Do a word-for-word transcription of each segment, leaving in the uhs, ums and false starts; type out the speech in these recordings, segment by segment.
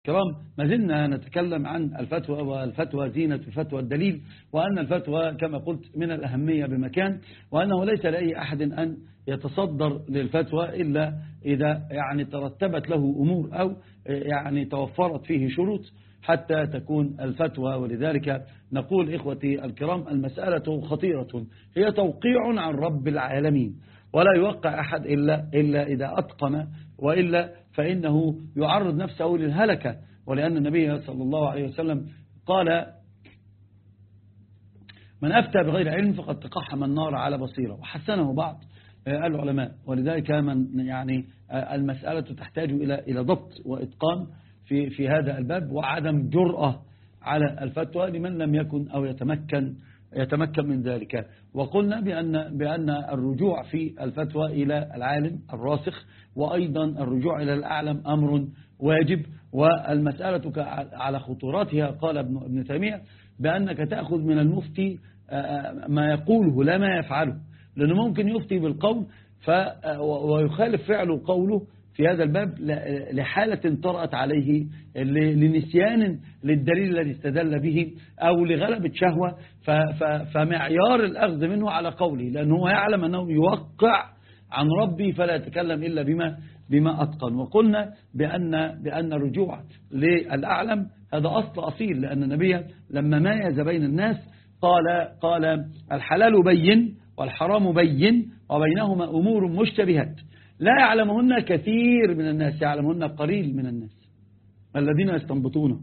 كرام، ما زلنا نتكلم عن الفتوى، والفتوى زينة الفتوى الدليل، وأن الفتوى كما قلت من الأهمية بمكان، وأنه ليس لأي أحد أن يتصدر للفتوى إلا إذا يعني ترتبت له أمور أو يعني توفرت فيه شروط حتى تكون الفتوى. ولذلك نقول إخوتي الكرام المسألة خطيرة، هي توقيع عن رب العالمين، ولا يوقع أحد إلا, إلا إذا أتقن، وإلا فإنه يعرض نفسه للهلكة. ولأن النبي صلى الله عليه وسلم قال: من أفتى بغير علم فقد تقحم النار على بصيرة، وحسنه بعض العلماء. ولذلك من يعني المسألة تحتاج إلى إلى ضبط وإتقان في في هذا الباب، وعدم جرأة على الفتوى لمن لم يكن أو يتمكن يتمكن من ذلك. وقلنا بأن بأن الرجوع في الفتوى إلى العالم الراسخ، وأيضا الرجوع إلى الأعلم أمر واجب. والمسألة على خطوراتها قال ابن ابن تيمية بأنك تأخذ من المفتي ما يقوله لا ما يفعله، لأنه ممكن يفتي بالقول ويخالف فعله قوله في هذا الباب لحالة طرأت عليه، لنسيان للدليل الذي استدل به، أو لغلبة شهوة، فمعيار الأخذ منه على قوله، لأنه يعلم أنه يوقع عن ربي فلا يتكلم إلا بما بما أتقن. وقلنا بأن بأن الرجوع للأعلم هذا أصل أصيل، لأن النبي لما ميز بين الناس قال قال الحلال بين والحرام بين وبينهما أمور مشتبهات لا يعلمهن كثير من الناس، يعلمهن قليل من الناس الذين يستنبطونه.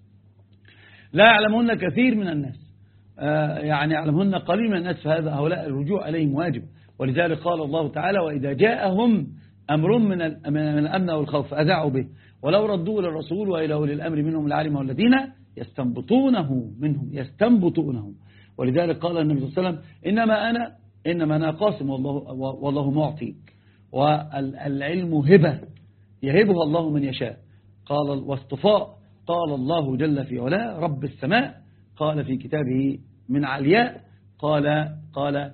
لا يعلمهن كثير من الناس آه يعني يعلمهن قليل من الناس، فهذا هؤلاء الرجوع عليهم واجب. ولذلك قال الله تعالى: وإذا جاءهم أمر من من الأمن والخوف أذاعوا به ولو ردوا إلى الرسول وإلى أولي الأمر منهم لعلمه الذين يستنبطونه منهم يستنبطونه. ولذلك قال النبي صلى الله عليه وسلم: إنما أنا إنما أنا قاسم والله, والله معطي، والعلم هبة يهبها الله من يشاء. قال واصطفاء، قال الله جل في علاه رب السماء، قال في كتابه من علياء، قال قال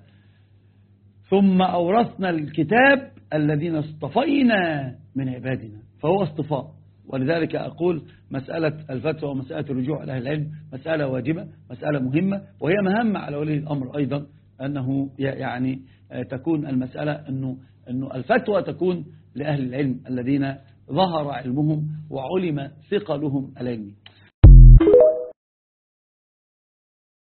ثم أورثنا الكتاب الذين اصطفينا من عبادنا، فهو اصطفاء. ولذلك أقول مسألة الفتوى ومسألة الرجوع إلى أهل العلم مسألة واجبة، مسألة مهمة، وهي مهمة على ولي الأمر أيضا، أنه يعني تكون المسألة أنه, أنه الفتوى تكون لأهل العلم الذين ظهر علمهم وعلم ثقلهم العلمي.